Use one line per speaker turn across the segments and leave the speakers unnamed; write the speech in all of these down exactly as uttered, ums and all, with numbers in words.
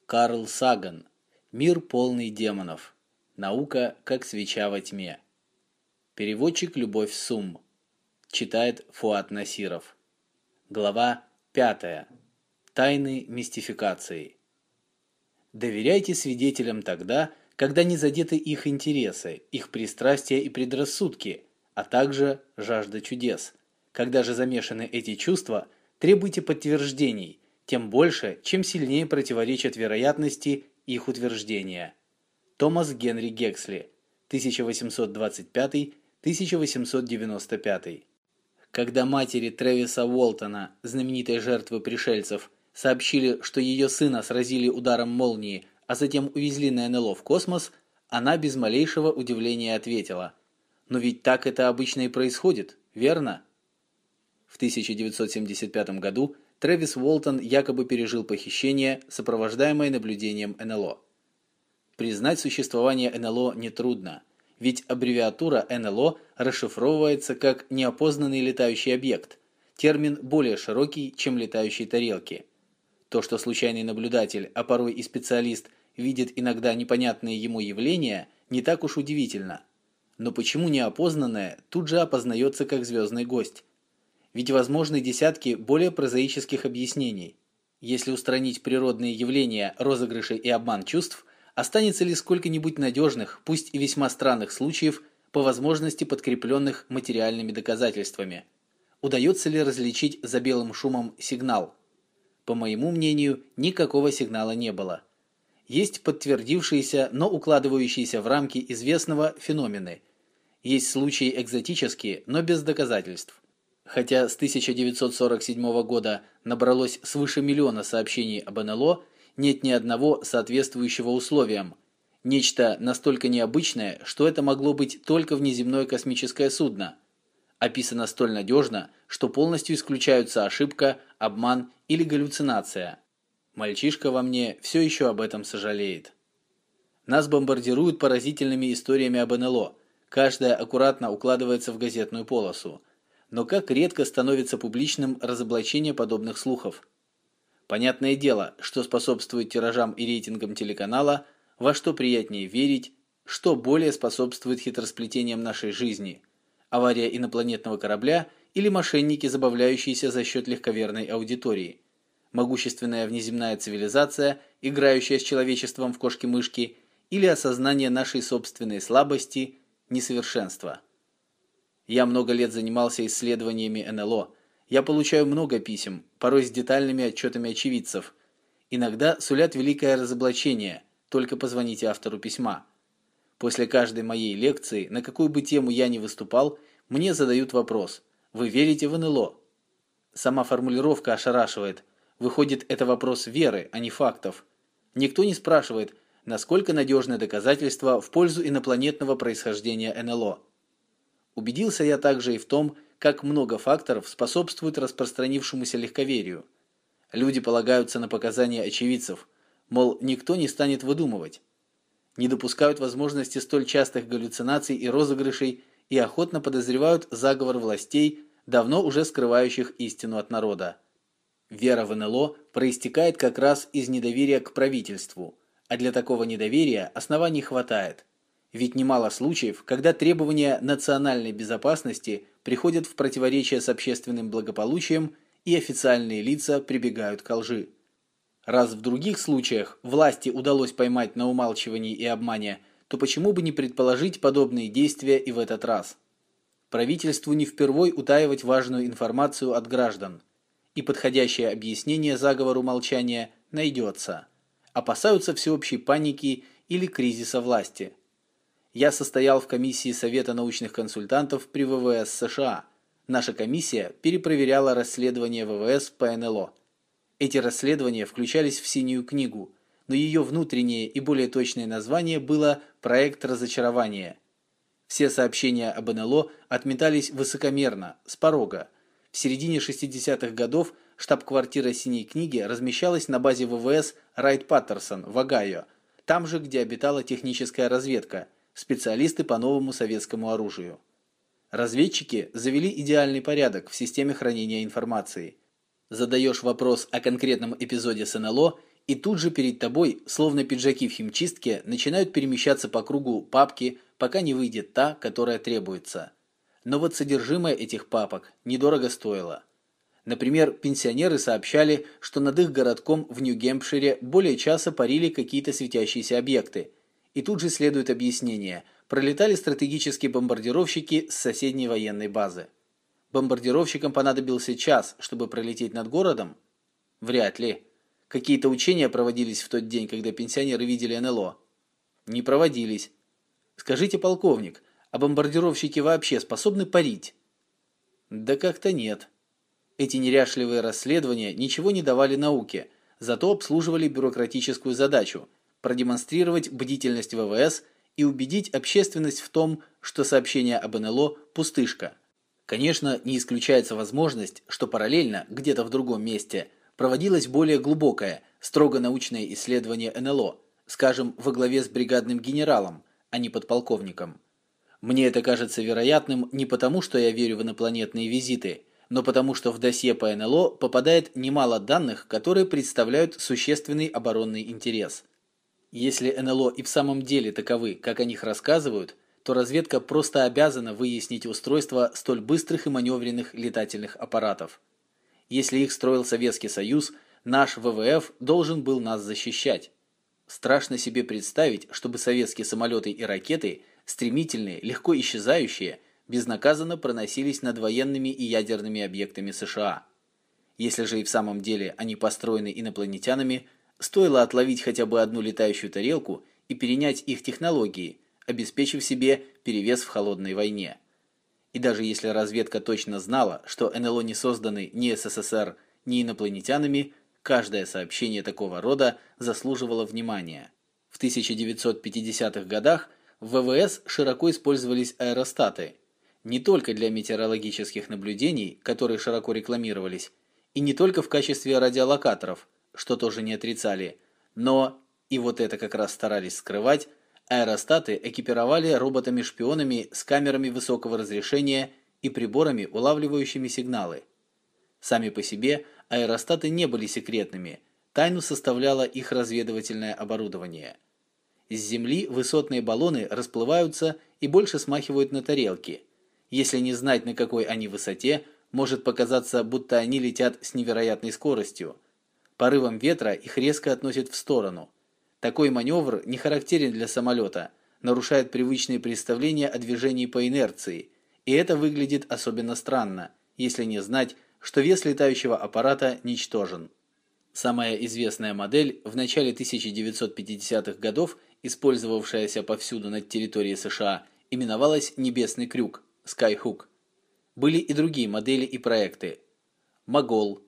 Карл Саган. Мир полный демонов. Наука, как свеча во тьме. Переводчик Любовь Сум. Читает Фуат Насиров. Глава пятая. Тайны мистификации. Доверяйте свидетелям тогда, когда не задеты их интересы, их пристрастия и предрассудки, а также жажда чудес. Когда же замешаны эти чувства, требуйте подтверждений, тем больше, чем сильнее противоречат вероятности их утверждения. Томас Генри Гексли, тысяча восемьсот двадцать пятый — тысяча восемьсот девяносто пятый. Когда матери Трэвиса Уолтона, знаменитой жертвы пришельцев, сообщили, что ее сына сразили ударом молнии, а затем увезли на эн эл о в космос, она без малейшего удивления ответила: «Но ведь так это обычно и происходит, верно?» В тысяча девятьсот семьдесят пятом году Трэвис Уолтон якобы пережил похищение, сопровождаемое наблюдением эн эл о. Признать существование эн эл о нетрудно, ведь аббревиатура эн эл о расшифровывается как «неопознанный летающий объект», термин более широкий, чем летающие тарелки. То, что случайный наблюдатель, а порой и специалист, видит иногда непонятные ему явления, не так уж удивительно. Но почему неопознанное тут же опознается как звездный гость? Ведь возможны десятки более прозаических объяснений. Если устранить природные явления, розыгрыши и обман чувств, останется ли сколько-нибудь надежных, пусть и весьма странных случаев, по возможности подкрепленных материальными доказательствами? Удается ли различить за белым шумом сигнал? По моему мнению, никакого сигнала не было. Есть подтвердившиеся, но укладывающиеся в рамки известного феномены. Есть случаи экзотические, но без доказательств. Хотя с тысяча девятьсот сорок седьмого года набралось свыше миллиона сообщений об эн эл о, нет ни одного соответствующего условиям. Нечто настолько необычное, что это могло быть только внеземное космическое судно. Описано столь надежно, что полностью исключаются ошибка, обман или галлюцинация. Мальчишка во мне все еще об этом сожалеет. Нас бомбардируют поразительными историями об эн эл о. Каждая аккуратно укладывается в газетную полосу. Но как редко становится публичным разоблачение подобных слухов. Понятное дело, что способствует тиражам и рейтингам телеканала, во что приятнее верить, что более способствует хитросплетениям нашей жизни. Авария инопланетного корабля или мошенники, забавляющиеся за счет легковерной аудитории. Могущественная внеземная цивилизация, играющая с человечеством в кошки-мышки, или осознание нашей собственной слабости, несовершенства. Я много лет занимался исследованиями эн эл о. Я получаю много писем, порой с детальными отчетами очевидцев. Иногда сулят великое разоблачение, только позвоните автору письма. После каждой моей лекции, на какую бы тему я ни выступал, мне задают вопрос: «Вы верите в эн эл о?» Сама формулировка ошарашивает. Выходит, это вопрос веры, а не фактов. Никто не спрашивает, насколько надежны доказательства в пользу инопланетного происхождения эн эл о. Убедился я также и в том, как много факторов способствует распространившемуся легковерию. Люди полагаются на показания очевидцев, мол, никто не станет выдумывать. Не допускают возможности столь частых галлюцинаций и розыгрышей и охотно подозревают заговор властей, давно уже скрывающих истину от народа. Вера в эн эл о проистекает как раз из недоверия к правительству, а для такого недоверия оснований хватает. Ведь немало случаев, когда требования национальной безопасности приходят в противоречие с общественным благополучием, и официальные лица прибегают к лжи. Раз в других случаях власти удалось поймать на умалчивании и обмане, то почему бы не предположить подобные действия и в этот раз? Правительству не впервой утаивать важную информацию от граждан, и подходящее объяснение заговору молчания найдется. Опасаются всеобщей паники или кризиса власти. Я состоял в комиссии Совета научных консультантов при вэ вэ эс США. Наша комиссия перепроверяла расследования вэ вэ эс по эн эл о. Эти расследования включались в синюю книгу, но ее внутреннее и более точное название было «Проект разочарования». Все сообщения об эн эл о отметались высокомерно, с порога. В середине шестидесятых годов штаб-квартира синей книги размещалась на базе вэ вэ эс Райт-Паттерсон в Огайо, там же, где обитала техническая разведка, специалисты по новому советскому оружию. Разведчики завели идеальный порядок в системе хранения информации. Задаешь вопрос о конкретном эпизоде с эн эл о, И тут же перед тобой, словно пиджаки в химчистке, начинают перемещаться по кругу папки, пока не выйдет та, которая требуется. Но вот содержимое этих папок недорого стоило. Например, пенсионеры сообщали, что над их городком в Нью-Гэмпшире более часа парили какие-то светящиеся объекты. И тут же следует объяснение. Пролетали стратегические бомбардировщики с соседней военной базы. Бомбардировщикам понадобился час, чтобы пролететь над городом? Вряд ли. Какие-то учения проводились в тот день, когда пенсионеры видели эн эл о? Не проводились. Скажите, полковник, а бомбардировщики вообще способны парить? Да как-то нет. Эти неряшливые расследования ничего не давали науке, зато обслуживали бюрократическую задачу – продемонстрировать бдительность вэ вэ эс и убедить общественность в том, что сообщение об эн эл о – пустышка. Конечно, не исключается возможность, что параллельно, где-то в другом месте, проводилось более глубокое, строго научное исследование эн эл о, скажем, во главе с бригадным генералом, а не подполковником. Мне это кажется вероятным не потому, что я верю в инопланетные визиты, но потому что в досье по эн эл о попадает немало данных, которые представляют существенный оборонный интерес. Если эн эл о и в самом деле таковы, как о них рассказывают, то разведка просто обязана выяснить устройство столь быстрых и маневренных летательных аппаратов. Если их строил Советский Союз, наш вэ вэ эф должен был нас защищать. Страшно себе представить, чтобы советские самолеты и ракеты, стремительные, легко исчезающие, безнаказанно проносились над военными и ядерными объектами США. Если же и в самом деле они построены инопланетянами, стоило отловить хотя бы одну летающую тарелку и перенять их технологии, обеспечив себе перевес в холодной войне. И даже если разведка точно знала, что эн эл о не созданы ни эс эс эс эр, ни инопланетянами, каждое сообщение такого рода заслуживало внимания. В тысяча девятьсот пятидесятых годах в вэ вэ эс широко использовались аэростаты, не только для метеорологических наблюдений, которые широко рекламировались, и не только в качестве радиолокаторов, что тоже не отрицали, но, и вот это как раз старались скрывать, аэростаты экипировали роботами-шпионами с камерами высокого разрешения и приборами, улавливающими сигналы. Сами по себе аэростаты не были секретными, тайну составляло их разведывательное оборудование. С Земли высотные баллоны расплываются и больше смахивают на тарелки. Если не знать, на какой они высоте, может показаться, будто они летят с невероятной скоростью. Порывом ветра их резко относит в сторону. Такой маневр не характерен для самолета, нарушает привычные представления о движении по инерции, и это выглядит особенно странно, если не знать, что вес летающего аппарата ничтожен. Самая известная модель, в начале тысяча девятьсот пятидесятых годов, использовавшаяся повсюду над территорией США, именовалась «Небесный крюк» – Skyhook. Были и другие модели и проекты – Могол,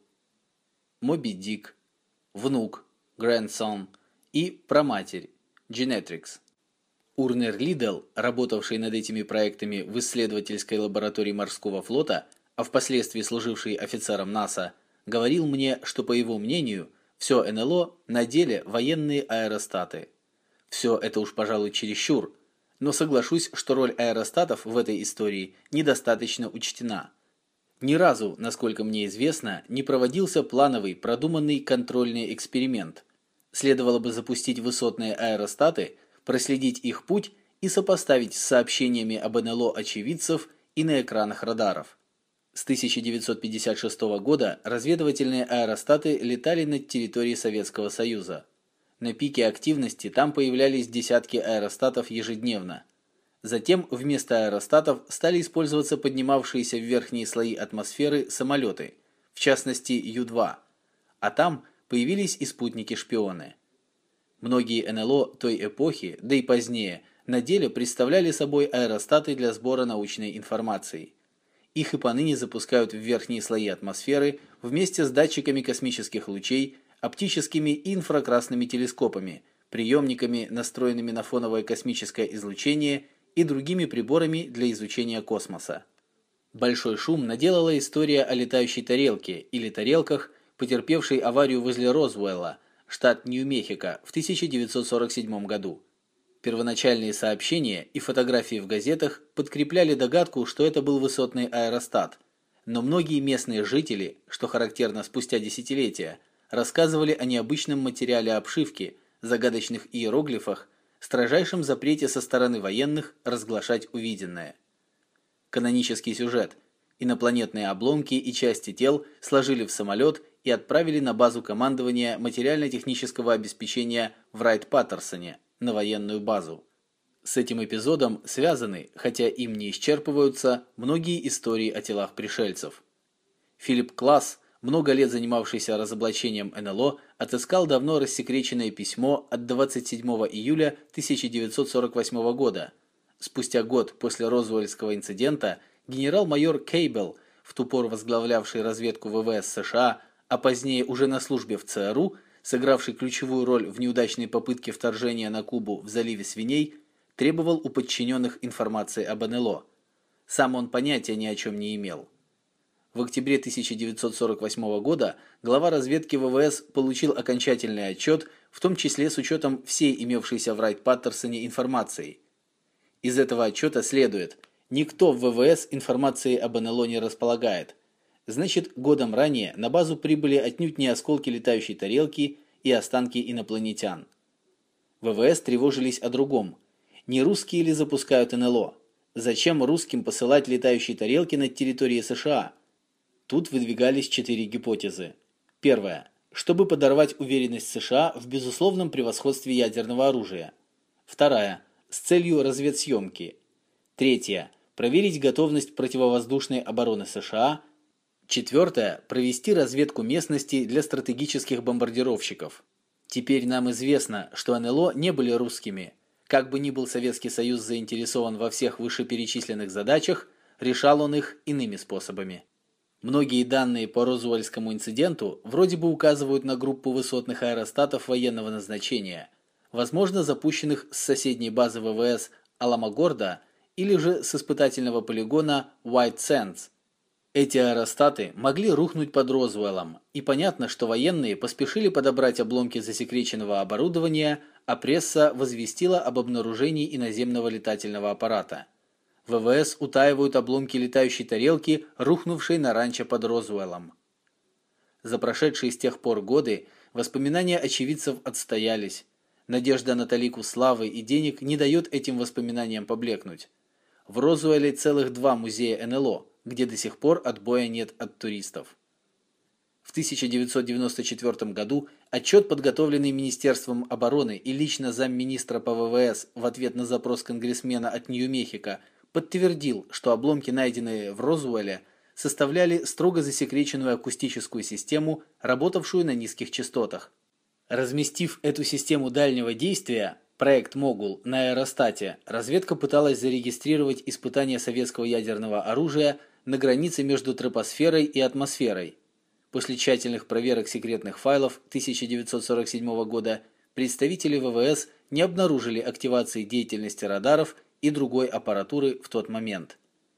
Моби Дик, Внук, Grandson и Праматерь, Genetrix. Урнер Лидл, работавший над этими проектами в исследовательской лаборатории морского флота, а впоследствии служивший офицером НАСА, говорил мне, что, по его мнению, все эн эл о на деле военные аэростаты. Все это уж, пожалуй, чересчур, но соглашусь, что роль аэростатов в этой истории недостаточно учтена. Ни разу, насколько мне известно, не проводился плановый, продуманный контрольный эксперимент. Следовало бы запустить высотные аэростаты, проследить их путь и сопоставить с сообщениями об эн эл о очевидцев и на экранах радаров. С тысяча девятьсот пятьдесят шестого года разведывательные аэростаты летали над территорией Советского Союза. На пике активности там появлялись десятки аэростатов ежедневно. Затем вместо аэростатов стали использоваться поднимавшиеся в верхние слои атмосферы самолеты, в частности Ю два, а там появились и спутники-шпионы. Многие эн эл о той эпохи, да и позднее, на деле представляли собой аэростаты для сбора научной информации. Их и поныне запускают в верхние слои атмосферы вместе с датчиками космических лучей, оптическими и инфракрасными телескопами, приемниками, настроенными на фоновое космическое излучение и другими приборами для изучения космоса. Большой шум наделала история о летающей тарелке или тарелках, потерпевшей аварию возле Розуэлла, штат Нью-Мехико, в тысяча девятьсот сорок седьмом году. Первоначальные сообщения и фотографии в газетах подкрепляли догадку, что это был высотный аэростат, но многие местные жители, что характерно спустя десятилетия, рассказывали о необычном материале обшивки, загадочных иероглифах, строжайшем запрете со стороны военных разглашать увиденное. Канонический сюжет. Инопланетные обломки и части тел сложили в самолет и отправили на базу командования материально-технического обеспечения в Райт-Паттерсоне, на военную базу. С этим эпизодом связаны, хотя им не исчерпываются, многие истории о телах пришельцев. Филипп Класс, много лет занимавшийся разоблачением эн эл о, отыскал давно рассекреченное письмо от двадцать седьмого июля тысяча девятьсот сорок восьмого года. Спустя год после Розуэльского инцидента генерал-майор Кейбл, в ту пору возглавлявший разведку вэ вэ эс США, а позднее уже на службе в цэ эр у, сыгравший ключевую роль в неудачной попытке вторжения на Кубу в заливе Свиней, требовал у подчиненных информации об эн эл о. Сам он понятия ни о чем не имел. В октябре тысяча девятьсот сорок восьмого года глава разведки вэ вэ эс получил окончательный отчет, в том числе с учетом всей имевшейся в Райт-Паттерсоне информации. Из этого отчета следует: никто в вэ вэ эс информацией об эн эл о не располагает. Значит, годом ранее на базу прибыли отнюдь не осколки летающей тарелки и останки инопланетян. вэ вэ эс тревожились о другом. Не русские ли запускают эн эл о? Зачем русским посылать летающие тарелки над территорией США? Тут выдвигались четыре гипотезы. Первая. Чтобы подорвать уверенность США в безусловном превосходстве ядерного оружия. Вторая. С целью разведсъемки. Третья. Проверить готовность противовоздушной обороны США. Четвертое. Провести разведку местности для стратегических бомбардировщиков. Теперь нам известно, что эн эл о не были русскими. Как бы ни был Советский Союз заинтересован во всех вышеперечисленных задачах, решал он их иными способами. Многие данные по Розуэльскому инциденту вроде бы указывают на группу высотных аэростатов военного назначения, возможно, запущенных с соседней базы вэ вэ эс Аламогордо или же с испытательного полигона White Sands. Эти аэростаты могли рухнуть под Розуэллом, и понятно, что военные поспешили подобрать обломки засекреченного оборудования, а пресса возвестила об обнаружении иноземного летательного аппарата. вэ вэ эс утаивают обломки летающей тарелки, рухнувшей на ранчо под Розуэллом. За прошедшие с тех пор годы воспоминания очевидцев отстоялись. Надежда на талику славы и денег не дает этим воспоминаниям поблекнуть. В Розуэлле целых два музея эн эл о, где до сих пор отбоя нет от туристов. В тысяча девятьсот девяносто четвёртом году отчет, подготовленный Министерством обороны и лично замминистра по вэ вэ эс в ответ на запрос конгрессмена от Нью-Мехико, подтвердил, что обломки, найденные в Розуэлле, составляли строго засекреченную акустическую систему, работавшую на низких частотах. Разместив эту систему дальнего действия, проект Могул, на аэростате, разведка пыталась зарегистрировать испытания советского ядерного оружия на границе между тропосферой и атмосферой. После тщательных проверок секретных файлов тысяча девятьсот сорок седьмого года представители вэ вэ эс не обнаружили активации деятельности радаров и другой аппаратуры в тот момент.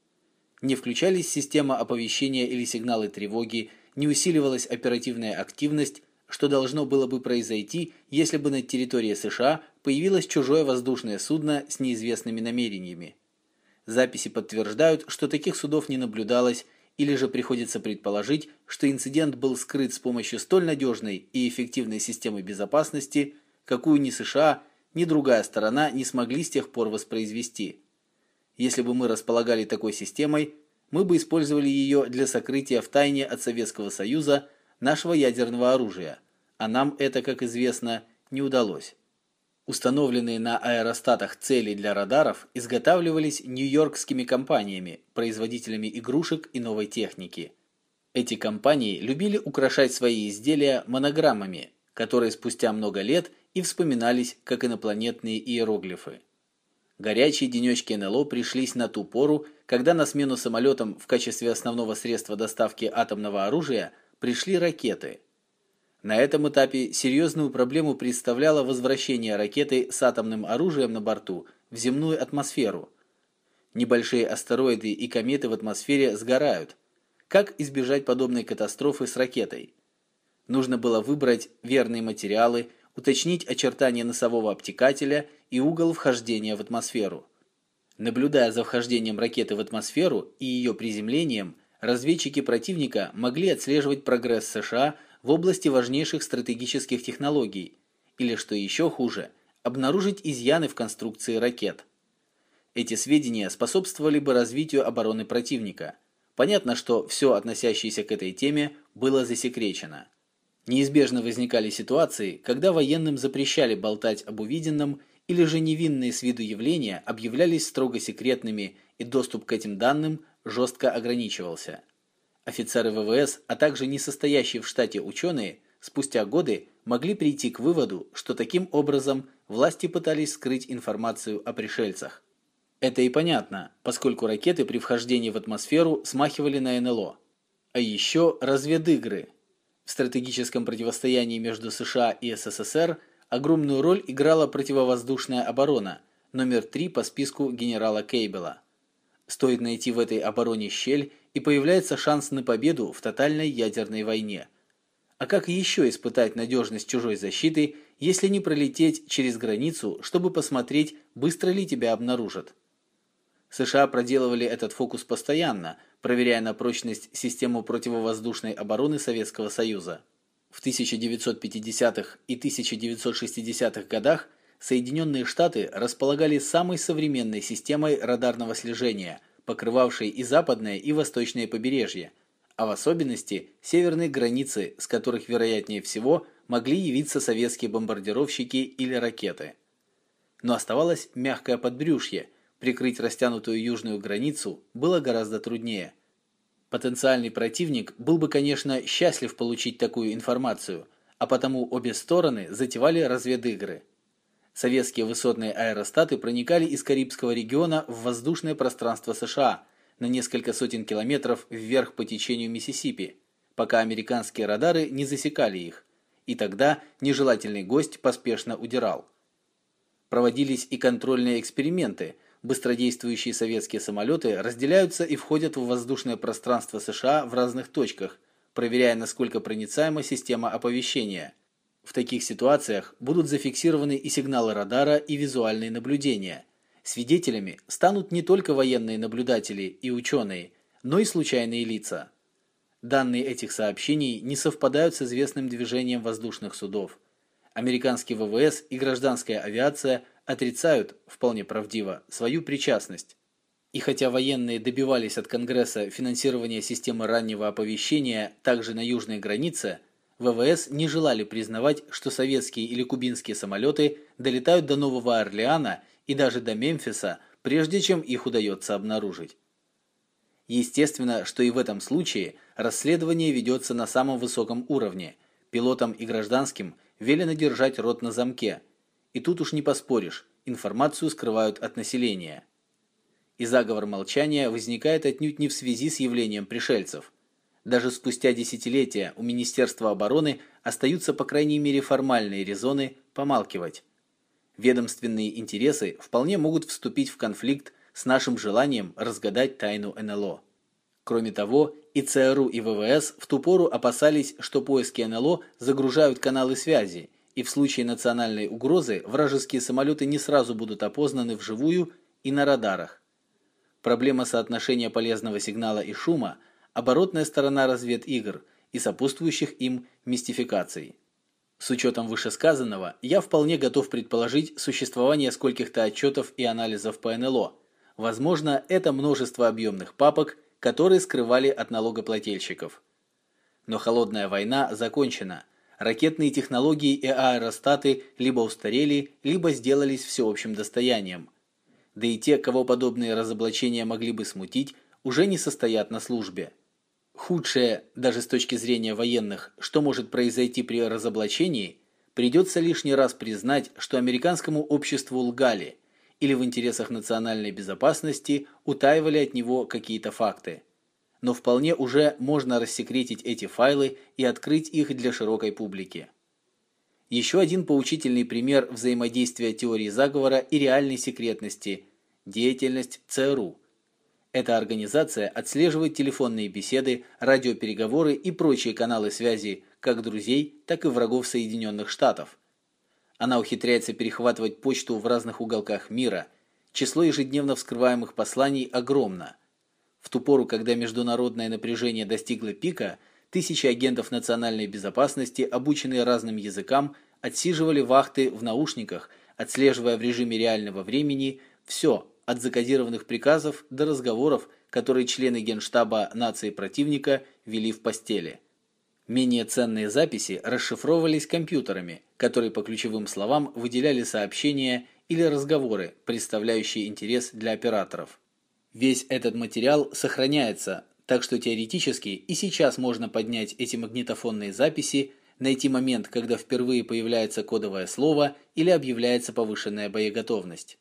Не включались система оповещения или сигналы тревоги, не усиливалась оперативная активность, что должно было бы произойти, если бы на территории США появилось чужое воздушное судно с неизвестными намерениями. Записи подтверждают, что таких судов не наблюдалось, или же приходится предположить, что инцидент был скрыт с помощью столь надежной и эффективной системы безопасности, какую ни США, ни другая сторона не смогли с тех пор воспроизвести. Если бы мы располагали такой системой, мы бы использовали ее для сокрытия в тайне от Советского Союза нашего ядерного оружия, а нам это, как известно, не удалось. Установленные на аэростатах цели для радаров изготавливались нью-йоркскими компаниями, производителями игрушек и новой техники. Эти компании любили украшать свои изделия монограммами, которые спустя много лет и вспоминались как инопланетные иероглифы. Горячие денечки эн эл о пришлись на ту пору, когда на смену самолетам в качестве основного средства доставки атомного оружия пришли ракеты. На этом этапе серьезную проблему представляло возвращение ракеты с атомным оружием на борту в земную атмосферу. Небольшие астероиды и кометы в атмосфере сгорают. Как избежать подобной катастрофы с ракетой? Нужно было выбрать верные материалы, уточнить очертания носового обтекателя и угол вхождения в атмосферу. Наблюдая за вхождением ракеты в атмосферу и ее приземлением, разведчики противника могли отслеживать прогресс США в области важнейших стратегических технологий, или, что еще хуже, обнаружить изъяны в конструкции ракет. Эти сведения способствовали бы развитию обороны противника. Понятно, что все, относящееся к этой теме, было засекречено. Неизбежно возникали ситуации, когда военным запрещали болтать об увиденном, или же невинные с виду явления объявлялись строго секретными, и доступ к этим данным жестко ограничивался. Офицеры ВВС, а также несостоящие в штате ученые, спустя годы могли прийти к выводу, что таким образом власти пытались скрыть информацию о пришельцах. Это и понятно, поскольку ракеты при вхождении в атмосферу смахивали на эн эл о. А еще разведыгры. В стратегическом противостоянии между США и эс эс эс эр огромную роль играла противовоздушная оборона, номер три по списку генерала Кейбела. Стоит найти в этой обороне щель, и появляется шанс на победу в тотальной ядерной войне. А как еще испытать надежность чужой защиты, если не пролететь через границу, чтобы посмотреть, быстро ли тебя обнаружат? США проделывали этот фокус постоянно, проверяя на прочность систему противовоздушной обороны Советского Союза. В тысяча девятьсот пятидесятых и тысяча девятьсот шестидесятых годах Соединенные Штаты располагали самой современной системой радарного слежения, покрывавшей и западное, и восточное побережье, а в особенности северные границы, с которых, вероятнее всего, могли явиться советские бомбардировщики или ракеты. Но оставалось мягкое подбрюшье. Прикрыть растянутую южную границу было гораздо труднее. Потенциальный противник был бы, конечно, счастлив получить такую информацию, а потому обе стороны затевали разведыгры. Советские высотные аэростаты проникали из Карибского региона в воздушное пространство США на несколько сотен километров вверх по течению Миссисипи, пока американские радары не засекали их, и тогда нежелательный гость поспешно удирал. Проводились и контрольные эксперименты. Быстродействующие советские самолеты разделяются и входят в воздушное пространство США в разных точках, проверяя, насколько проницаема система оповещения. В таких ситуациях будут зафиксированы и сигналы радара, и визуальные наблюдения. Свидетелями станут не только военные наблюдатели и ученые, но и случайные лица. Данные этих сообщений не совпадают с известным движением воздушных судов. Американский вэ вэ эс и гражданская авиация отрицают, вполне правдиво, свою причастность. И хотя военные добивались от Конгресса финансирования системы раннего оповещения также на южной границе, вэ вэ эс не желали признавать, что советские или кубинские самолеты долетают до Нового Орлеана и даже до Мемфиса, прежде чем их удается обнаружить. Естественно, что и в этом случае расследование ведется на самом высоком уровне. Пилотам и гражданским велено держать рот на замке. И тут уж не поспоришь, информацию скрывают от населения. И заговор молчания возникает отнюдь не в связи с явлением пришельцев. Даже спустя десятилетия у Министерства обороны остаются по крайней мере формальные резоны помалкивать. Ведомственные интересы вполне могут вступить в конфликт с нашим желанием разгадать тайну эн эл о. Кроме того, и цэ эр у, и вэ вэ эс в ту пору опасались, что поиски эн эл о загружают каналы связи, и в случае национальной угрозы вражеские самолеты не сразу будут опознаны вживую и на радарах. Проблема соотношения полезного сигнала и шума – оборотная сторона разведигр и сопутствующих им мистификаций. С учетом вышесказанного, я вполне готов предположить существование скольких-то отчетов и анализов по эн эл о. Возможно, это множество объемных папок, которые скрывали от налогоплательщиков. Но холодная война закончена. Ракетные технологии и аэростаты либо устарели, либо сделались всеобщим достоянием. Да и те, кого подобные разоблачения могли бы смутить, уже не состоят на службе. Худшее, даже с точки зрения военных, что может произойти при разоблачении, придется лишний раз признать, что американскому обществу лгали или в интересах национальной безопасности утаивали от него какие-то факты. Но вполне уже можно рассекретить эти файлы и открыть их для широкой публики. Еще один поучительный пример взаимодействия теории заговора и реальной секретности – деятельность цэ эр у. Эта организация отслеживает телефонные беседы, радиопереговоры и прочие каналы связи как друзей, так и врагов Соединенных Штатов. Она ухитряется перехватывать почту в разных уголках мира. Число ежедневно вскрываемых посланий огромно. В ту пору, когда международное напряжение достигло пика, Тысячи агентов национальной безопасности, обученные разным языкам, отсиживали вахты в наушниках, отслеживая в режиме реального времени все, от закодированных приказов до разговоров, которые члены Генштаба нации противника вели в постели. Менее ценные записи расшифровывались компьютерами, которые по ключевым словам выделяли сообщения или разговоры, представляющие интерес для операторов. Весь этот материал сохраняется, так что теоретически и сейчас можно поднять эти магнитофонные записи, найти момент, когда впервые появляется кодовое слово или объявляется повышенная боеготовность.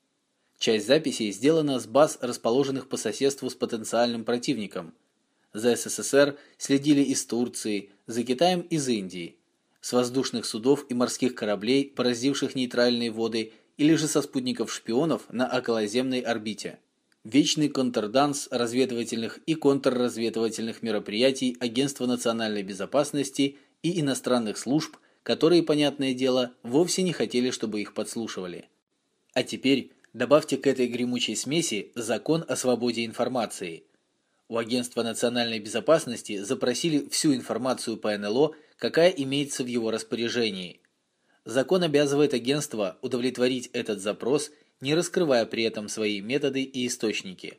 Часть записей сделана с баз, расположенных по соседству с потенциальным противником. За СССР следили из Турции, за Китаем из Индии, с воздушных судов и морских кораблей, поразивших нейтральные воды, или же со спутников-шпионов на околоземной орбите. Вечный контрданс разведывательных и контрразведывательных мероприятий Агентства национальной безопасности и иностранных служб, которые, понятное дело, вовсе не хотели, чтобы их подслушивали. А теперь добавьте к этой гремучей смеси закон о свободе информации. У Агентства национальной безопасности запросили всю информацию по эн эл о, какая имеется в его распоряжении. Закон обязывает агентство удовлетворить этот запрос, не раскрывая при этом свои методы и источники.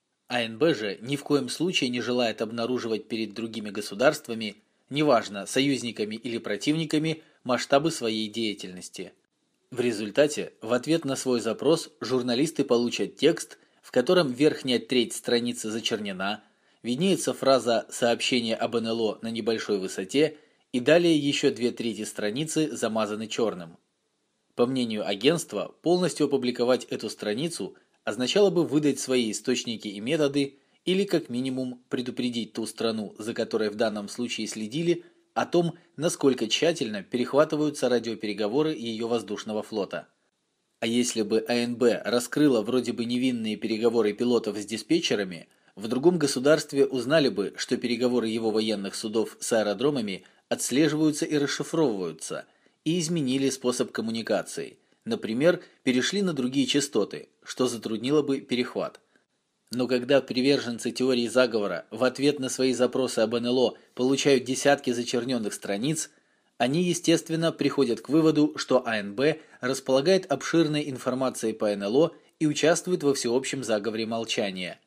а эн бэ же ни в коем случае не желает обнаруживать перед другими государствами, неважно, союзниками или противниками, масштабы своей деятельности. В результате, в ответ на свой запрос, журналисты получат текст, в котором верхняя треть страницы зачернена, виднеется фраза «сообщение об эн эл о на небольшой высоте» и далее еще две трети страницы замазаны черным. По мнению агентства, полностью опубликовать эту страницу означало бы выдать свои источники и методы или как минимум предупредить ту страну, за которой в данном случае следили, о том, насколько тщательно перехватываются радиопереговоры ее воздушного флота. А если бы а эн бэ раскрыла вроде бы невинные переговоры пилотов с диспетчерами, в другом государстве узнали бы, что переговоры его военных судов с аэродромами отслеживаются и расшифровываются, и изменили способ коммуникации, например, перешли на другие частоты, что затруднило бы перехват. Но когда приверженцы теории заговора в ответ на свои запросы об эн эл о получают десятки зачерненных страниц, они, естественно, приходят к выводу, что а эн бэ располагает обширной информацией по эн эл о и участвует во всеобщем заговоре молчания.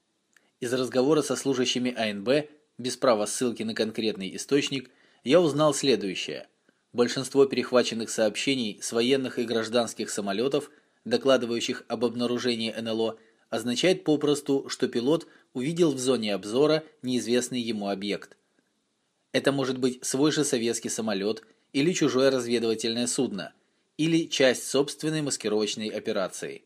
Из разговора со служащими а эн бэ, без права ссылки на конкретный источник, я узнал следующее. Большинство перехваченных сообщений с военных и гражданских самолетов, докладывающих об обнаружении эн эл о, означает попросту, что пилот увидел в зоне обзора неизвестный ему объект. Это может быть свой же советский самолет или чужое разведывательное судно, или часть собственной маскировочной операции.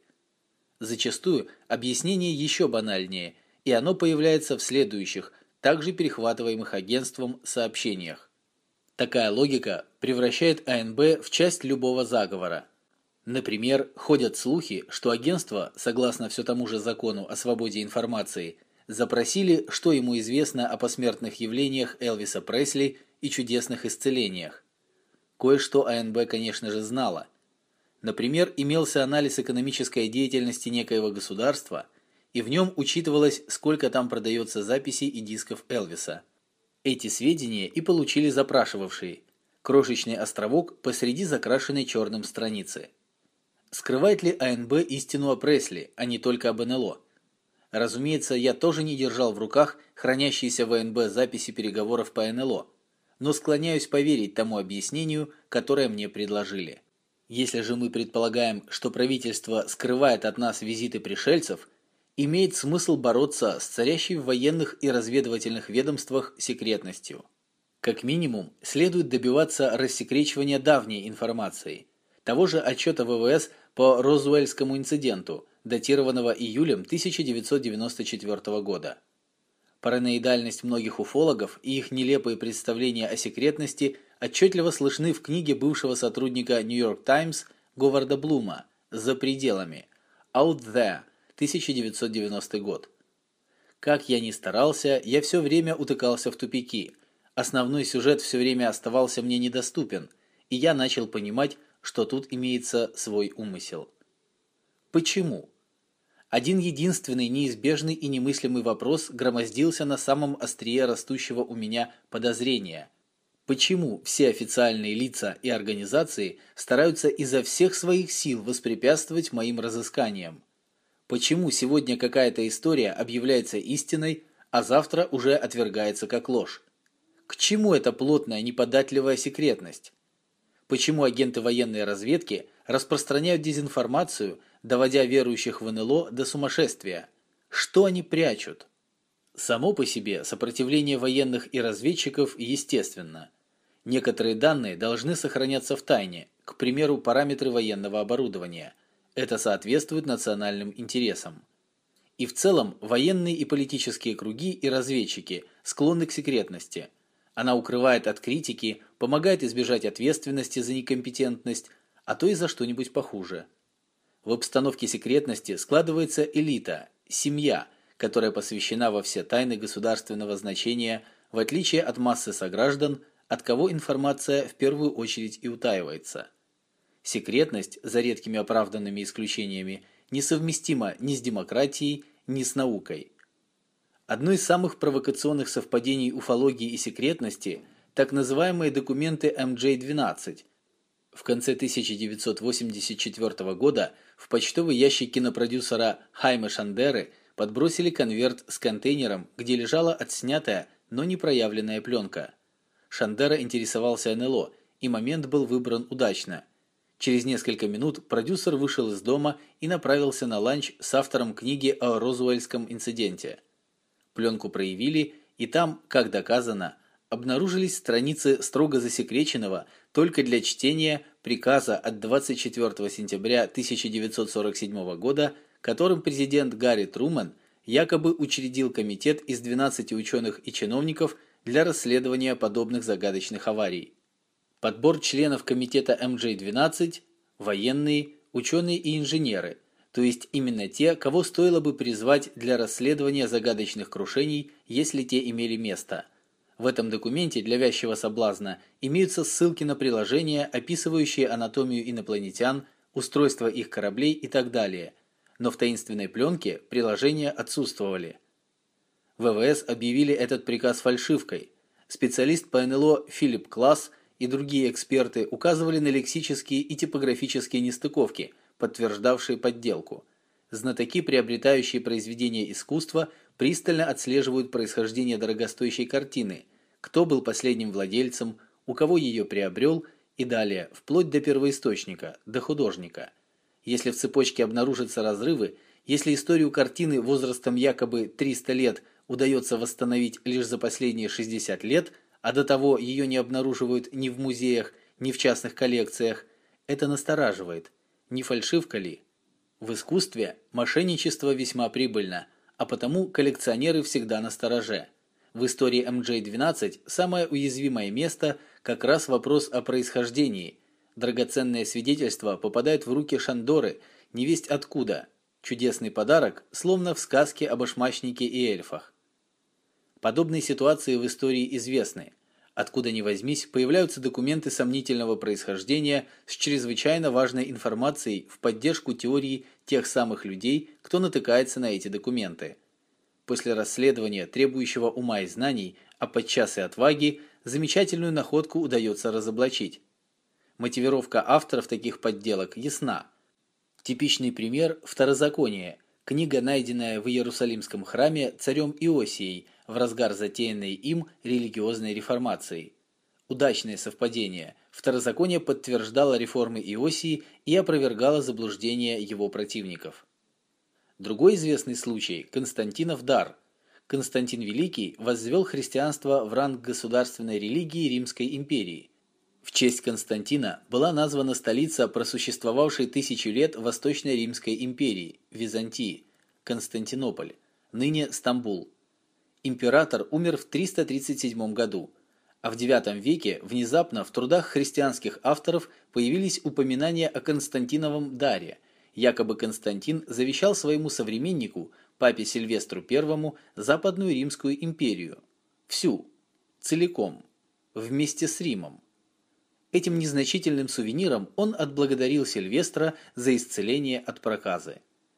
Зачастую объяснение еще банальнее, и оно появляется в следующих, также перехватываемых агентством, сообщениях. Такая логика превращает а эн бэ в часть любого заговора. Например, ходят слухи, что агентство, согласно все тому же закону о свободе информации, запросили, что ему известно о посмертных явлениях Элвиса Пресли и чудесных исцелениях. Кое-что а эн бэ, конечно же, знала. Например, имелся анализ экономической деятельности некоего государства, и в нем учитывалось, сколько там продается записей и дисков Элвиса. Эти сведения и получили запрашивавшие. Крошечный островок посреди закрашенной черным страницы. Скрывает ли а эн бэ истину о Пресли, а не только об эн эл о? Разумеется, я тоже не держал в руках хранящиеся в а эн бэ записи переговоров по эн эл о, но склоняюсь поверить тому объяснению, которое мне предложили. Если же мы предполагаем, что правительство скрывает от нас визиты пришельцев, имеет смысл бороться с царящей в военных и разведывательных ведомствах секретностью. Как минимум, следует добиваться рассекречивания давней информации, того же отчета вэ вэ эс по Розуэльскому инциденту, датированного июлем тысяча девятьсот девяносто четвёртого года. Параноидальность многих уфологов и их нелепые представления о секретности отчетливо слышны в книге бывшего сотрудника New York Times Говарда Блума «За пределами» «Out There», тысяча девятьсот девяностый год. Как я ни старался, я все время утыкался в тупики. Основной сюжет все время оставался мне недоступен, и я начал понимать, что тут имеется свой умысел. Почему? Один единственный неизбежный и немыслимый вопрос громоздился на самом острие растущего у меня подозрения. Почему все официальные лица и организации стараются изо всех своих сил воспрепятствовать моим разысканиям? Почему сегодня какая-то история объявляется истиной, а завтра уже отвергается как ложь? К чему эта плотная, неподатливая секретность? Почему агенты военной разведки распространяют дезинформацию, доводя верующих в эн эл о до сумасшествия? Что они прячут? Само по себе сопротивление военных и разведчиков естественно. Некоторые данные должны сохраняться в тайне, к примеру, параметры военного оборудования. Это соответствует национальным интересам. И в целом военные и политические круги и разведчики склонны к секретности. Она укрывает от критики, помогает избежать ответственности за некомпетентность, а то и за что-нибудь похуже. В обстановке секретности складывается элита, семья, которая посвящена во все тайны государственного значения, в отличие от массы сограждан, от кого информация в первую очередь и утаивается. Секретность, за редкими оправданными исключениями, несовместима ни с демократией, ни с наукой. Одно из самых провокационных совпадений уфологии и секретности – так называемые документы эм джей двенадцать. В конце тысяча девятьсот восемьдесят четвёртого года в почтовый ящик кинопродюсера Хайме Шандеры подбросили конверт с контейнером, где лежала отснятая, но не проявленная пленка. Шандера интересовался эн эл о, и момент был выбран удачно. Через несколько минут продюсер вышел из дома и направился на ланч с автором книги о Розуэльском инциденте. Пленку проявили, и там, как доказано, обнаружились страницы строго засекреченного только для чтения приказа от двадцать четвёртого сентября тысяча девятьсот сорок седьмого года, которым президент Гарри Трумэн якобы учредил комитет из двенадцати ученых и чиновников для расследования подобных загадочных аварий. Подбор членов комитета эм джей двенадцать – военные, ученые и инженеры, то есть именно те, кого стоило бы призвать для расследования загадочных крушений, если те имели место. В этом документе для вязчего соблазна имеются ссылки на приложения, описывающие анатомию инопланетян, устройство их кораблей и так далее, но в таинственной пленке приложения отсутствовали. вэ вэ эс объявили этот приказ фальшивкой. Специалист по эн эл о Филипп Класс и другие эксперты указывали на лексические и типографические нестыковки, подтверждавшие подделку. Знатоки, приобретающие произведения искусства, пристально отслеживают происхождение дорогостоящей картины, кто был последним владельцем, у кого ее приобрел и далее, вплоть до первоисточника, до художника. Если в цепочке обнаружатся разрывы, если историю картины возрастом якобы триста лет удается восстановить лишь за последние шестьдесят лет, а до того ее не обнаруживают ни в музеях, ни в частных коллекциях, это настораживает. Не фальшивка ли? В искусстве мошенничество весьма прибыльно, а потому коллекционеры всегда настороже. В истории эм джей двенадцать самое уязвимое место как раз вопрос о происхождении. Драгоценное свидетельство попадает в руки Шандоры, невесть откуда. Чудесный подарок, словно в сказке об башмачнике и эльфах. Подобные ситуации в истории известны. Откуда ни возьмись, появляются документы сомнительного происхождения с чрезвычайно важной информацией в поддержку теории тех самых людей, кто натыкается на эти документы. После расследования, требующего ума и знаний, а подчас и отваги, замечательную находку удается разоблачить. Мотивировка авторов таких подделок ясна. Типичный пример – Второзаконие, книга, найденная в Иерусалимском храме царем Иосией в разгар затеянной им религиозной реформации. Удачное совпадение. Второзаконие подтверждало реформы Иосии и опровергало заблуждения его противников. Другой известный случай – Константинов дар. Константин Великий воззвел христианство в ранг государственной религии Римской империи. В честь Константина была названа столица просуществовавшей тысячу лет Восточной Римской империи – Византии, Константинополь, ныне Стамбул. Император умер в триста тридцать седьмом году, а в девятом веке внезапно в трудах христианских авторов появились упоминания о Константиновом даре. Якобы Константин завещал своему современнику, папе Сильвестру Первому, Западную Римскую империю. Всю, целиком, вместе с Римом. Этим незначительным сувениром он отблагодарил Сильвестра за исцеление от проказы.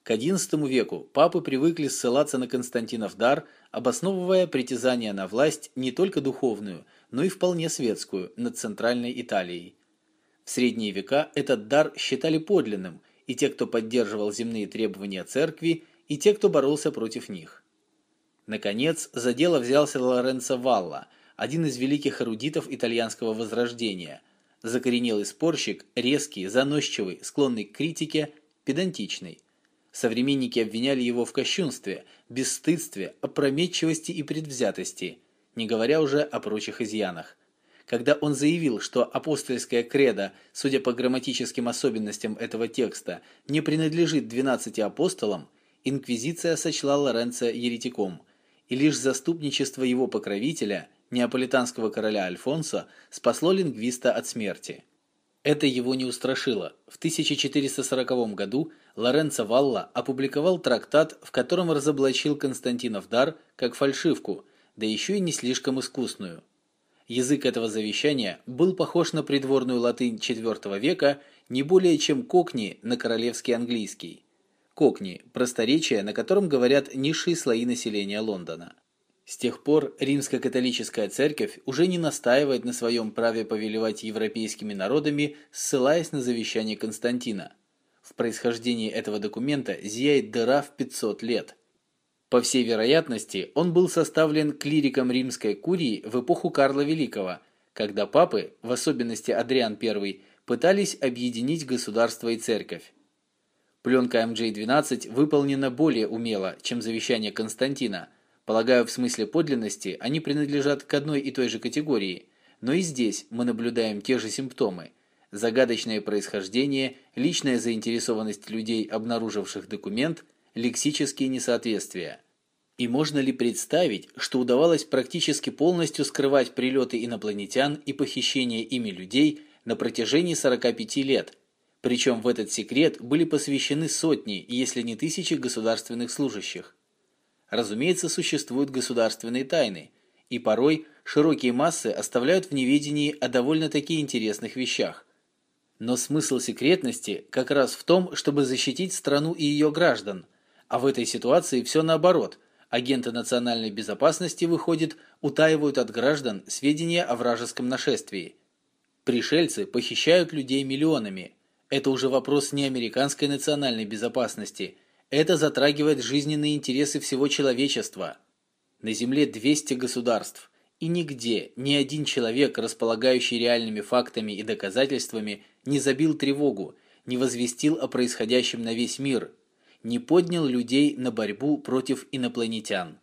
К одиннадцатому веку папы привыкли ссылаться на Константинов дар, обосновывая притязание на власть не только духовную, но и вполне светскую над Центральной Италией. В средние века этот дар считали подлинным, и те, кто поддерживал земные требования церкви, и те, кто боролся против них. Наконец, за дело взялся Лоренцо Валла, один из великих эрудитов итальянского возрождения, закоренелый спорщик, резкий, заносчивый, склонный к критике, педантичный. Современники обвиняли его в кощунстве, бесстыдстве, опрометчивости и предвзятости, не говоря уже о прочих изъянах. Когда он заявил, что апостольская кредо, судя по грамматическим особенностям этого текста, не принадлежит двенадцати апостолам, инквизиция сочла Лоренцо еретиком, и лишь заступничество его покровителя, неаполитанского короля Альфонсо, спасло лингвиста от смерти. Это его не устрашило. В тысяча четыреста сороковом году Лоренцо Валла опубликовал трактат, в котором разоблачил Константинов дар как фальшивку, да еще и не слишком искусную. Язык этого завещания был похож на придворную латынь четвёртого века не более чем кокни на королевский английский. Кокни – просторечие, на котором говорят низшие слои населения Лондона. С тех пор римско-католическая церковь уже не настаивает на своем праве повелевать европейскими народами, ссылаясь на завещание Константина. В происхождении этого документа зияет дыра в пятьсот лет. По всей вероятности, он был составлен клириком римской курии в эпоху Карла Великого, когда папы, в особенности Адриан Первый, пытались объединить государство и церковь. Пленка эм джей двенадцать выполнена более умело, чем завещание Константина. Полагаю, в смысле подлинности они принадлежат к одной и той же категории, но и здесь мы наблюдаем те же симптомы: загадочное происхождение, личная заинтересованность людей, обнаруживших документ, лексические несоответствия. И можно ли представить, что удавалось практически полностью скрывать прилеты инопланетян и похищение ими людей на протяжении сорока пяти лет? Причем в этот секрет были посвящены сотни, если не тысячи государственных служащих. Разумеется, существуют государственные тайны, и порой широкие массы оставляют в неведении о довольно-таки интересных вещах. Но смысл секретности как раз в том, чтобы защитить страну и ее граждан, а в этой ситуации все наоборот. Агенты национальной безопасности, выходит, утаивают от граждан сведения о вражеском нашествии. Пришельцы похищают людей миллионами. Это уже вопрос не американской национальной безопасности. Это затрагивает жизненные интересы всего человечества. На Земле двести государств, и нигде ни один человек, располагающий реальными фактами и доказательствами, не забил тревогу, не возвестил о происходящем на весь мир, не поднял людей на борьбу против инопланетян.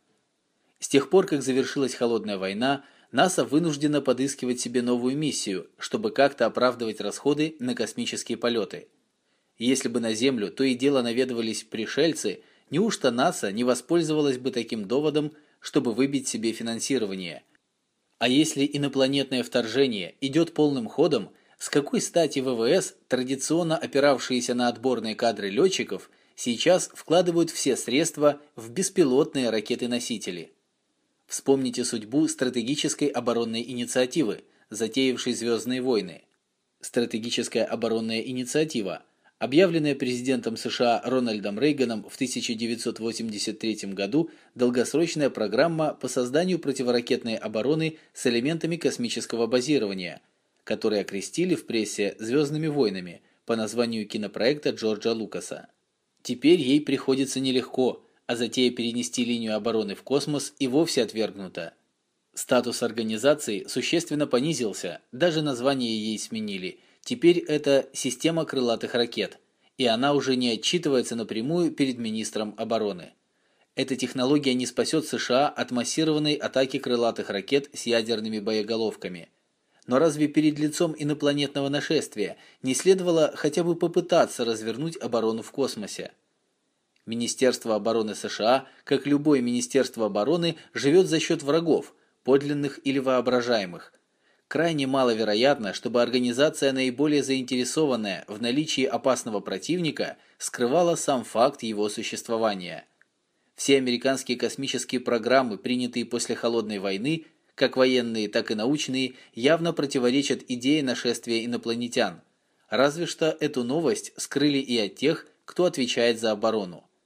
С тех пор, как завершилась Холодная война, НАСА вынуждена подыскивать себе новую миссию, чтобы как-то оправдывать расходы на космические полеты. Если бы на Землю то и дело наведывались пришельцы, неужто НАСА не воспользовалась бы таким доводом, чтобы выбить себе финансирование? А если инопланетное вторжение идет полным ходом, с какой стати ВВС, традиционно опиравшиеся на отборные кадры летчиков, сейчас вкладывают все средства в беспилотные ракеты-носители? Вспомните судьбу стратегической оборонной инициативы, затеявшей «Звездные войны». Стратегическая оборонная инициатива, объявленная президентом США Рональдом Рейганом в тысяча девятьсот восемьдесят третьем году, долгосрочная программа по созданию противоракетной обороны с элементами космического базирования, которые окрестили в прессе «Звездными войнами» по названию кинопроекта Джорджа Лукаса. Теперь ей приходится нелегко, а затея перенести линию обороны в космос и вовсе отвергнута. Статус организации существенно понизился, даже название ей сменили. Теперь это система крылатых ракет, и она уже не отчитывается напрямую перед министром обороны. Эта технология не спасет США от массированной атаки крылатых ракет с ядерными боеголовками. Но разве перед лицом инопланетного нашествия не следовало хотя бы попытаться развернуть оборону в космосе? Министерство обороны США, как любое министерство обороны, живет за счет врагов, подлинных или воображаемых. Крайне маловероятно, чтобы организация, наиболее заинтересованная в наличии опасного противника, скрывала сам факт его существования. Все американские космические программы, принятые после Холодной войны, как военные, так и научные, явно противоречат идее нашествия инопланетян. Разве что эту новость скрыли и от тех, кто отвечает за оборону.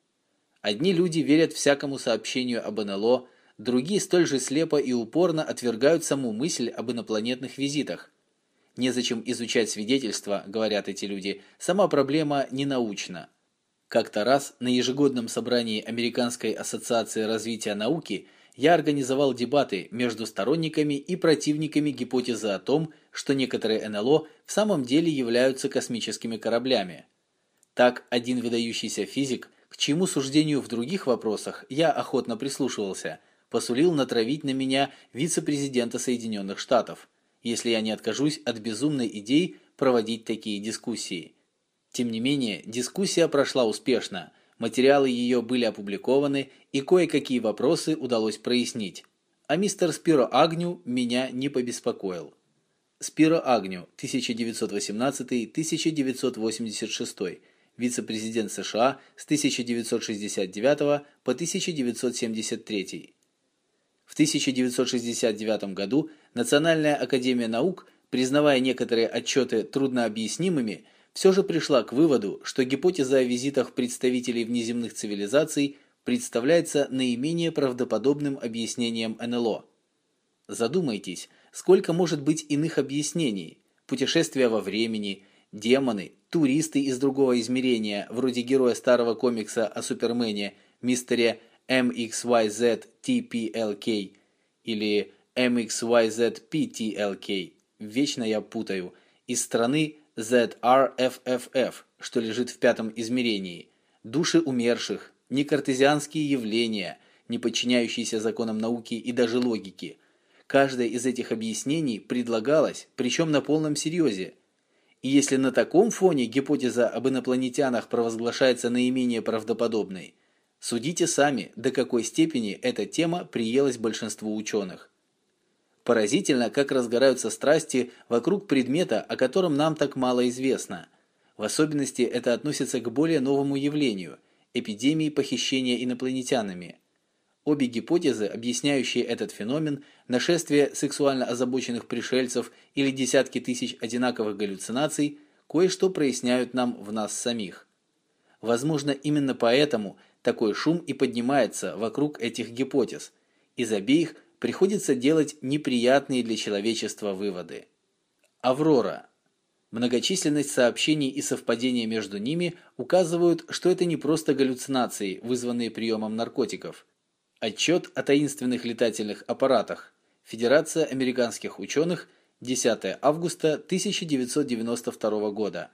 Одни люди верят всякому сообщению об эн эл о, другие столь же слепо и упорно отвергают саму мысль об инопланетных визитах. Незачем изучать свидетельства, говорят эти люди, сама проблема не научна. Как-то раз на ежегодном собрании Американской ассоциации развития науки я организовал дебаты между сторонниками и противниками гипотезы о том, что некоторые эн эл о в самом деле являются космическими кораблями. Так, один выдающийся физик, к чьему суждению в других вопросах я охотно прислушивался, посулил натравить на меня вице-президента Соединенных Штатов, если я не откажусь от безумной идеи проводить такие дискуссии. Тем не менее, дискуссия прошла успешно, материалы ее были опубликованы и кое-какие вопросы удалось прояснить, а мистер Спиро Агню меня не побеспокоил. Спиро Агню, тысяча девятьсот восемнадцатый — тысяча девятьсот восемьдесят шестой, вице-президент США с тысяча девятьсот шестьдесят девятого по тысяча девятьсот семьдесят третий. В тысяча девятьсот шестьдесят девятом году Национальная академия наук, признавая некоторые отчеты труднообъяснимыми, все же пришла к выводу, что гипотеза о визитах представителей внеземных цивилизаций представляется наименее правдоподобным объяснением эн эл о. Задумайтесь, сколько может быть иных объяснений: путешествия во времени, демоны, туристы из другого измерения, вроде героя старого комикса о Супермене, мистере эм икс уай зет ти пи эл кей или эм икс уай зет пи ти эл кей, вечно я путаю, из страны зет ар эф эф эф, что лежит в пятом измерении, души умерших, некартезианские явления, не подчиняющиеся законам науки и даже логики. Каждое из этих объяснений предлагалось, причем на полном серьезе. И если на таком фоне гипотеза об инопланетянах провозглашается наименее правдоподобной, судите сами, до какой степени эта тема приелась большинству ученых. Поразительно, как разгораются страсти вокруг предмета, о котором нам так мало известно. В особенности это относится к более новому явлению – эпидемии похищения инопланетянами. Обе гипотезы, объясняющие этот феномен, нашествие сексуально озабоченных пришельцев или десятки тысяч одинаковых галлюцинаций, кое-что проясняют нам в нас самих. Возможно, именно поэтому такой шум и поднимается вокруг этих гипотез. Из обеих приходится делать неприятные для человечества выводы. Аврора. Многочисленность сообщений и совпадения между ними указывают, что это не просто галлюцинации, вызванные приемом наркотиков. Отчет о таинственных летательных аппаратах. Федерация американских ученых, десятого августа тысяча девятьсот девяносто второго года.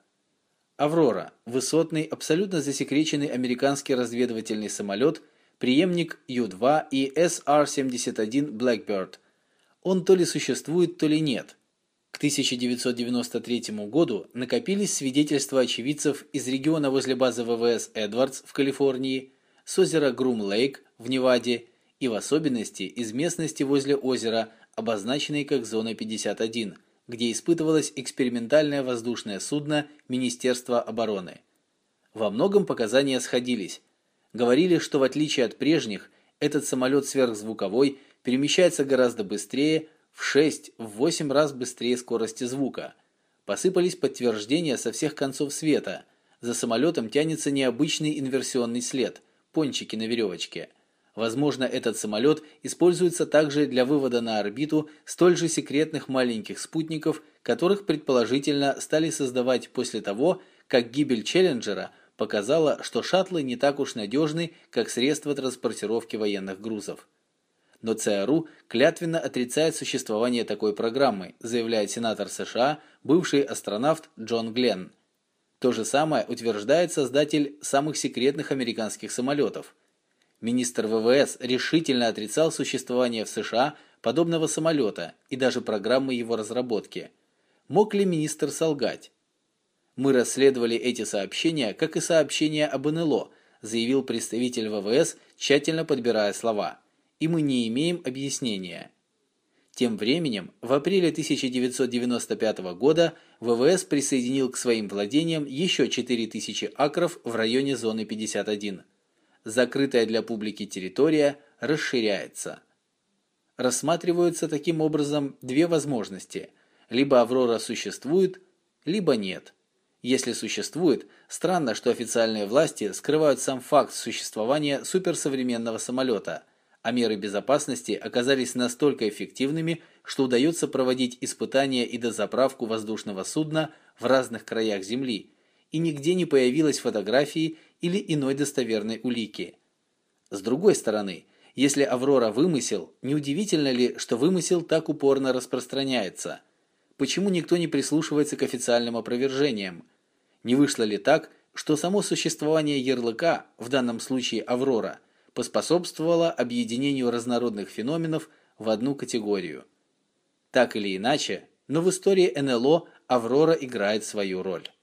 Аврора – высотный, абсолютно засекреченный американский разведывательный самолет, преемник ю два и эс ар семьдесят один Blackbird. Он то ли существует, то ли нет. К тысяча девятьсот девяносто третьему году накопились свидетельства очевидцев из региона возле базы вэ вэ эс Эдвардс в Калифорнии, с озера Грум-Лейк в Неваде и в особенности из местности возле озера, обозначенной как зона пятьдесят один, где испытывалось экспериментальное воздушное судно Министерства обороны. Во многом показания сходились. Говорили, что в отличие от прежних, этот самолет сверхзвуковой перемещается гораздо быстрее, в шесть-восемь раз быстрее скорости звука. Посыпались подтверждения со всех концов света. За самолетом тянется необычный инверсионный след, пончики на веревочке. Возможно, этот самолет используется также для вывода на орбиту столь же секретных маленьких спутников, которых предположительно стали создавать после того, как гибель Челленджера показала, что шаттлы не так уж надежны, как средство транспортировки военных грузов. Но ЦРУ клятвенно отрицает существование такой программы, заявляет сенатор США, бывший астронавт Джон Гленн. То же самое утверждает создатель самых секретных американских самолетов. Министр вэ вэ эс решительно отрицал существование в США подобного самолета и даже программы его разработки. Мог ли министр солгать? Мы расследовали эти сообщения, как и сообщения об эн эл о, заявил представитель вэ вэ эс, тщательно подбирая слова. И мы не имеем объяснения. Тем временем, в апреле тысяча девятьсот девяносто пятого года вэ вэ эс присоединил к своим владениям еще четыре тысячи акров в районе зоны пятьдесят один. Закрытая для публики территория расширяется. Рассматриваются таким образом две возможности: либо Аврора существует, либо нет. Если существует, странно, что официальные власти скрывают сам факт существования суперсовременного самолета, а меры безопасности оказались настолько эффективными, что удается проводить испытания и дозаправку воздушного судна в разных краях Земли, и нигде не появилось фотографии или иной достоверной улики. С другой стороны, если «Аврора» вымысел, неудивительно ли, что вымысел так упорно распространяется? Почему никто не прислушивается к официальным опровержениям? Не вышло ли так, что само существование ярлыка, в данном случае «Аврора», поспособствовало объединению разнородных феноменов в одну категорию? Так или иначе, но в истории эн эл о «Аврора» играет свою роль.